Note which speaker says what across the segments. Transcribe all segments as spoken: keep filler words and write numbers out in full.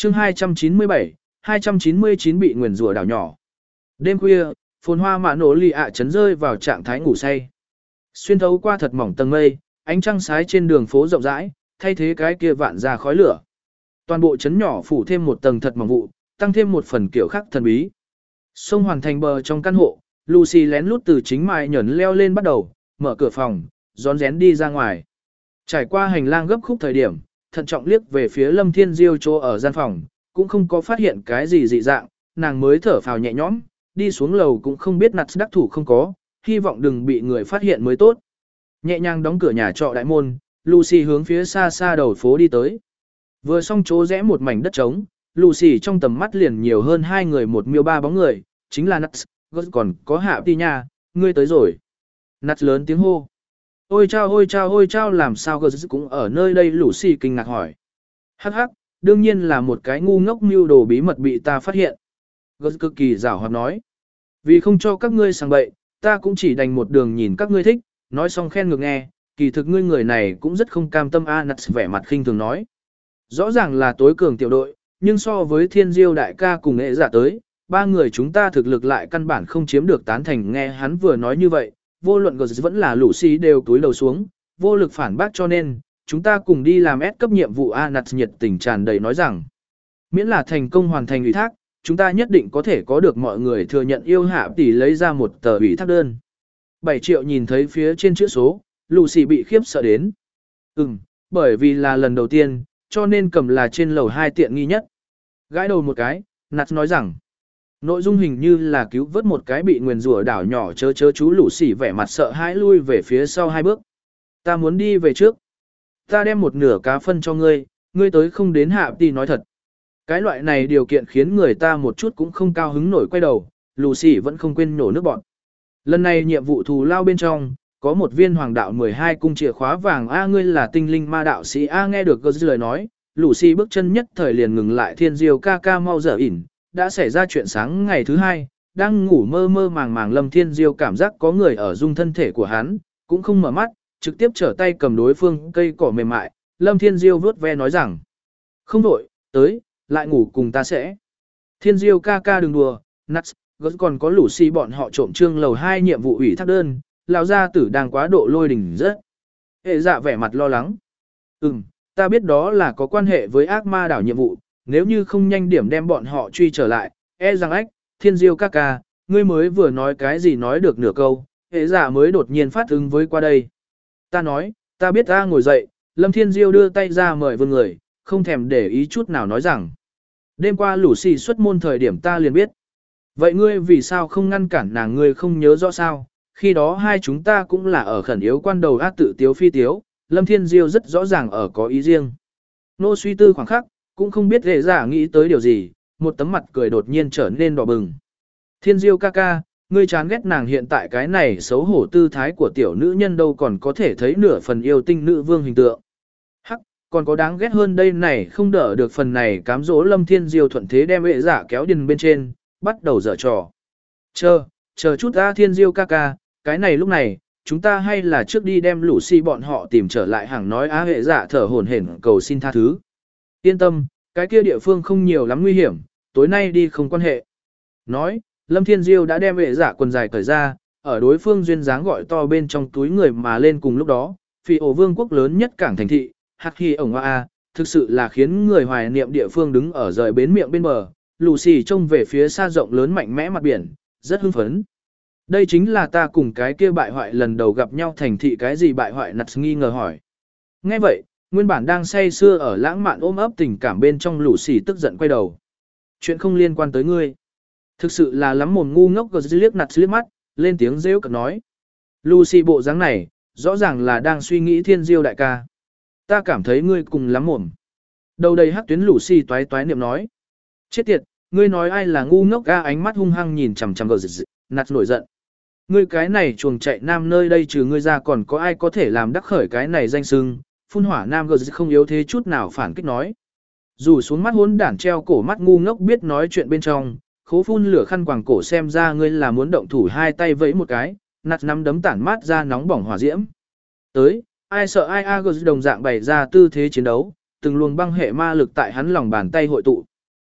Speaker 1: chương hai trăm chín mươi bảy, hai trăm chín mươi chín bị nguyền rủa đảo nhỏ. Đêm khuya, phồn hoa mạ nổ lì ạ chấn rơi vào trạng thái ngủ say. Xuyên thấu qua thật mỏng tầng mây, ánh trăng sái trên đường phố rộng rãi, thay thế cái kia vạn ra khói lửa. Toàn bộ chấn nhỏ phủ thêm một tầng thật mỏng vụ, tăng thêm một phần kiểu khác thần bí. Sông hoàn thành bờ trong căn hộ, Lucy lén lút từ chính mái nhẫn leo lên bắt đầu, mở cửa phòng, rón rén đi ra ngoài. Trải qua hành lang gấp khúc thời điểm, thận trọng liếc về phía Lâm Thiên Diêu chỗ ở gian phòng, cũng không có phát hiện cái gì dị dạng, nàng mới thở phào nhẹ nhõm, đi xuống lầu cũng không biết nặt đắc thủ không có, hy vọng đừng bị người phát hiện mới tốt. Nhẹ nhàng đóng cửa nhà trọ đại môn, Lucy hướng phía xa xa đầu phố đi tới. Vừa xong chỗ rẽ một mảnh đất trống, Lucy trong tầm mắt liền nhiều hơn hai người một miêu ba bóng người, chính là Nuts, còn có Hạ Ti Nha, ngươi tới rồi. Nuts lớn tiếng hô. Ôi chao ôi chao ôi chao làm sao Gus cũng ở nơi đây, Lucy kinh ngạc hỏi. Hắc hắc, đương nhiên là một cái ngu ngốc mưu đồ bí mật bị ta phát hiện. Gus cực kỳ giảo hoạt nói. Vì không cho các ngươi sang bậy, ta cũng chỉ đành một đường nhìn các ngươi thích, nói xong khen ngược nghe, kỳ thực ngươi người này cũng rất không cam tâm a. Nuts vẻ mặt khinh thường nói. Rõ ràng là tối cường tiểu đội, nhưng so với Thiên Diêu đại ca cùng nghệ giả tới, ba người chúng ta thực lực lại căn bản không chiếm được tán thành. Nghe hắn vừa nói như vậy, vô luận Gus vẫn là Lucy đều túi đầu xuống, vô lực phản bác, cho nên, chúng ta cùng đi làm S cấp nhiệm vụ a. Nuts nhiệt tình tràn đầy nói rằng, miễn là thành công hoàn thành ủy thác, chúng ta nhất định có thể có được mọi người thừa nhận yêu Hạ tỷ lấy ra một tờ ủy thác đơn. bảy triệu nhìn thấy phía trên chữ số, Lucy bị khiếp sợ đến. Ừm, bởi vì là lần đầu tiên, cho nên cầm là trên lầu hai tiện nghi nhất. Gãi đầu một cái, Nuts nói rằng, nội dung hình như là cứu vớt một cái bị nguyền rủa đảo nhỏ chớ chớ chú. Lucy vẻ mặt sợ hãi lui về phía sau hai bước. Ta muốn đi về trước. Ta đem một nửa cá phân cho ngươi, ngươi tới không đến Hạ tỷ nói thật. Cái loại này điều kiện khiến người ta một chút cũng không cao hứng nổi, quay đầu, Lucy vẫn không quên nổ nước bọt. Lần này nhiệm vụ thù lao bên trong, có một viên hoàng đạo mười hai cung chìa khóa vàng a. Ngươi là tinh linh ma đạo sĩ a. Nghe được Gus lời nói, Lucy bước chân nhất thời liền ngừng lại. Thiên Diêu ca ca mau dở ỉn, đã xảy ra chuyện. Sáng ngày thứ hai, đang ngủ mơ mơ màng màng Lâm Thiên Diêu cảm giác có người ở dung thân thể của hắn, cũng không mở mắt, trực tiếp trở tay cầm đối phương cây cỏ mềm mại. Lâm Thiên Diêu vuốt ve nói rằng, không đổi, tới, lại ngủ cùng ta sẽ. Thiên Diêu ca ca đừng đùa. Nuts, Gus còn có Lucy bọn họ trộm trương lầu hai nhiệm vụ ủy thác đơn, lão gia tử đang quá độ lôi đình rất. Hệ dạ vẻ mặt lo lắng. Ừm, ta biết đó là có quan hệ với ác ma đảo nhiệm vụ, nếu như không nhanh điểm đem bọn họ truy trở lại, e rằng ách. Thiên Diêu ca ca, ngươi mới vừa nói cái gì nói được nửa câu, hệ dạ mới đột nhiên phát ứng với qua đây. Ta nói, ta biết ta ngồi dậy. Lâm Thiên Diêu đưa tay ra mời vương người, không thèm để ý chút nào nói rằng, đêm qua Lucy xuất môn thời điểm ta liền biết. Vậy ngươi vì sao không ngăn cản nàng, ngươi không nhớ rõ sao? Khi đó hai chúng ta cũng là ở khẩn yếu quan đầu, ác tự tiếu phi tiếu. Lâm Thiên Diêu rất rõ ràng ở có ý riêng. Nô suy tư khoảng khắc, cũng không biết hệ giả nghĩ tới điều gì, một tấm mặt cười đột nhiên trở nên đỏ bừng. Thiên Diêu ca ca, ngươi chán ghét nàng hiện tại cái này xấu hổ tư thái của tiểu nữ nhân, đâu còn có thể thấy nửa phần yêu tinh nữ vương hình tượng. Hắc, còn có đáng ghét hơn đây này, không đỡ được phần này cám dỗ. Lâm Thiên Diêu thuận thế đem hệ giả kéo điền bên trên, bắt đầu dở trò. Chờ, chờ chút ta. Thiên Diêu ca ca, cái này lúc này, chúng ta hay là trước đi đem Lucy bọn họ tìm trở lại. Hằng nói á. Hệ giả thở hổn hển cầu xin tha thứ. Yên tâm, cái kia địa phương không nhiều lắm nguy hiểm, tối nay đi không quan hệ. Nói, Lâm Thiên Diêu đã đem hệ giả quần dài cởi ra, ở đối phương duyên dáng gọi to bên trong túi người mà lên. Cùng lúc đó, phi ổ vương quốc lớn nhất cảng thành thị, Hắc Hi ổng a, thực sự là khiến người hoài niệm địa phương. Đứng ở rời bến miệng bên bờ, Lucy trông về phía xa rộng lớn mạnh mẽ mặt biển, rất hưng phấn. Đây chính là ta cùng cái kia bại hoại lần đầu gặp nhau thành thị. Cái gì bại hoại? Nuts nghi ngờ hỏi. Nghe vậy, nguyên bản đang say sưa ở lãng mạn ôm ấp tình cảm bên trong Lucy tức giận quay đầu. Chuyện không liên quan tới ngươi. Thực sự là lắm mồm ngu ngốc. Gus liếc Nuts liếc mắt, lên tiếng rêu cợt nói. Lucy bộ dáng này, rõ ràng là đang suy nghĩ Thiên Diêu đại ca. Ta cảm thấy ngươi cùng lắm mồm. Đầu đầy hắc tuyến Lucy toái toái niệm nói. Chết tiệt, ngươi nói ai là ngu ngốc ga? Ánh mắt hung hăng nhìn chằm chằm Gus, Nuts nổi giận. Ngươi cái này chuồng chạy nam, nơi đây trừ ngươi ra còn có ai có thể làm đắc khởi cái này danh xưng? Phun hỏa nam. Gus không yếu thế chút nào phản kích nói. Dù xuống mắt hỗn đản treo cổ mắt ngu ngốc biết nói chuyện bên trong, khố phun lửa khăn quàng cổ, xem ra ngươi là muốn động thủ. Hai tay vẫy một cái, Nuts nắm đấm tản mát ra nóng bỏng hỏa diễm. Tới, ai sợ ai a. Gus đồng dạng bày ra tư thế chiến đấu, từng luồng băng hệ ma lực tại hắn lòng bàn tay hội tụ,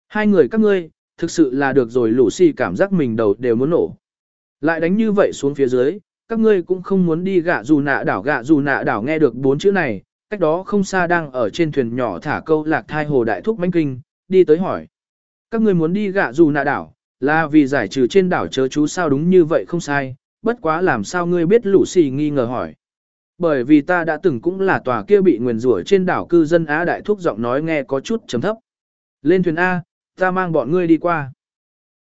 Speaker 1: Hai người các ngươi, thực sự là được rồi. Lucy cảm giác mình đầu đều muốn nổ. Lại đánh như vậy xuống phía dưới, các ngươi cũng không muốn đi gạ dù nạ đảo. Gạ dù nạ đảo nghe được bốn chữ này, cách đó không xa đang ở trên thuyền nhỏ thả câu lạc thai hồ đại thúc mãnh kinh, đi tới hỏi. Các ngươi muốn đi gạ dù nạ đảo, là vì giải trừ trên đảo chớ chú sao? Đúng như vậy không sai, bất quá làm sao ngươi biết? Lucy nghi ngờ hỏi. Bởi vì ta đã từng cũng là tòa kia bị nguyền rủa trên đảo cư dân Á. Đại thúc giọng nói nghe có chút trầm thấp. Lên thuyền A, ta mang bọn ngươi đi qua.